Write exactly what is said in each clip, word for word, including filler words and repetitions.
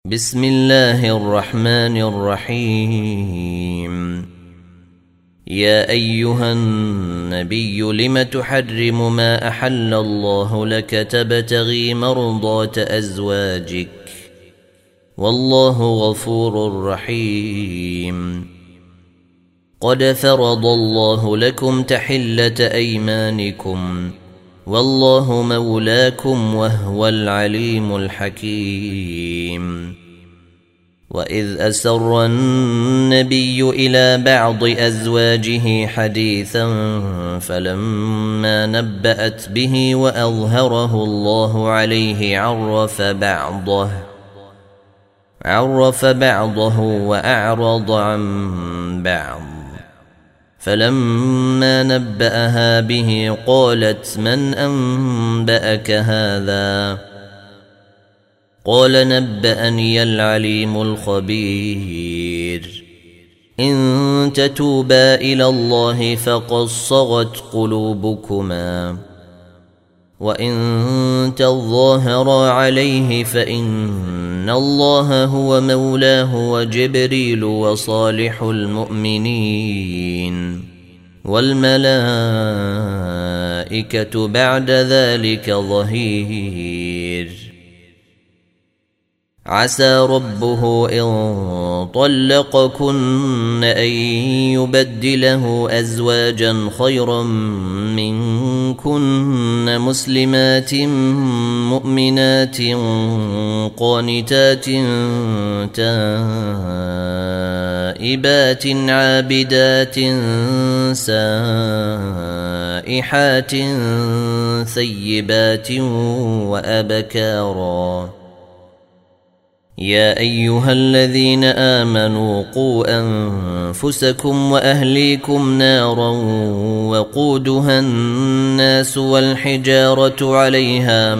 بسم الله الرحمن الرحيم. يا أيها النبي لم تحرم ما أحل الله لك تبتغي مرضات أزواجك والله غفور رحيم. قد فرض الله لكم تحلة أيمانكم والله مولاكم وهو العليم الحكيم. وإذ أسر النبي إلى بعض أزواجه حديثا فلما نبأت به وأظهره الله عليه عرف بعضه عرف بعضه وأعرض عن بعض. فلما نبأها به قالت من أنبأك هذا؟ قال نبأني العليم الخبير. إن تتوبا إلى الله فقد صغت قلوبكما وإن تظاهرا عليه فإن الله هو مولاه وجبريل وصالح المؤمنين والملائكة بعد ذلك ظهير. عسى ربه إن طلقكن أن يبدله أزواجا خيرا منكن مسلمات مؤمنات قانتات تائبات عابدات سائحات ثيبات وأبكارا. يا أيها الذين آمنوا قوا أنفسكم وأهليكم نارا وقودها الناس والحجارة عليها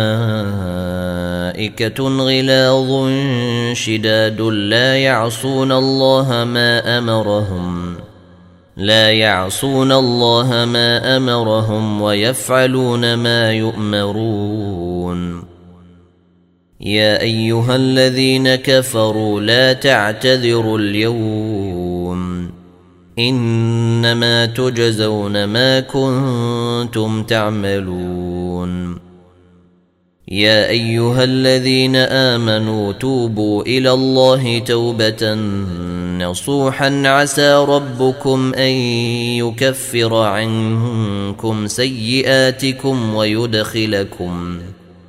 ملائكة غلاظ شداد لا يعصون الله ما أمرهم لا يعصون الله ما أمرهم ويفعلون ما يؤمرون. يا أيها الذين كفروا لا تعتذروا اليوم إنما تجزون ما كنتم تعملون. يا أيها الذين آمنوا توبوا إلى الله توبة نصوحا عسى ربكم أن يكفر عنكم سيئاتكم ويدخلكم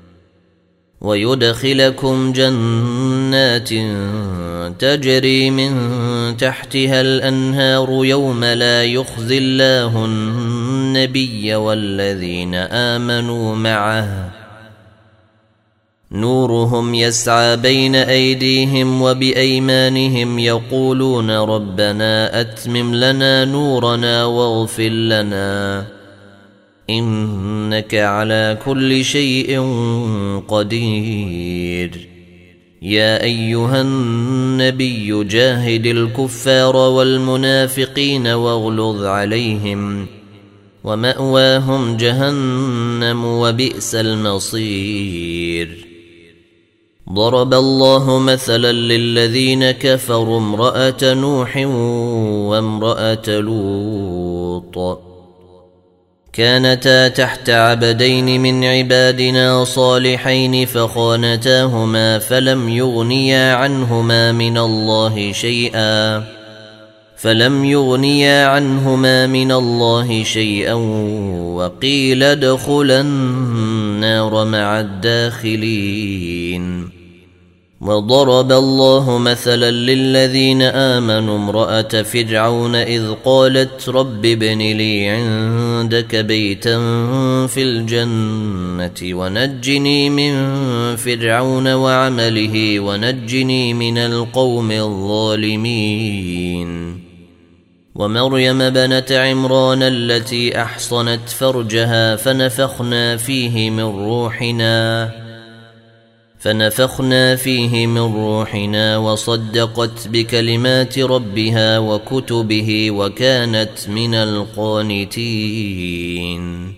ويدخلكم جنات تجري من تحتها الأنهار يوم لا يخزي الله النبي والذين آمنوا معه نورهم يسعى بين أيديهم وبأيمانهم يقولون ربنا أتمم لنا نورنا واغفر لنا إنك على كل شيء قدير. يا أيها النبي جاهد الكفار والمنافقين واغلظ عليهم ومأواهم جهنم وبئس المصير. ضرب الله مثلا للذين كفروا امرأة نوح وامرأة لوط كانتا تحت عبدين من عبادنا صالحين فخانتاهما فلم يغنيا عنهما من الله شيئا فلم يغنيا عنهما من الله شيئا وقيل ادخلا النار مع الداخلين. وضرب الله مثلا للذين آمنوا امرأة فرعون إذ قالت رب ابن لي عندك بيتا في الجنة ونجني من فرعون وعمله ونجني من القوم الظالمين. ومريم بنت عمران التي أحصنت فرجها فنفخنا فيه من روحنا فنفخنا فيه من روحنا وصدقت بكلمات ربها وكتبه وكانت من القانتين.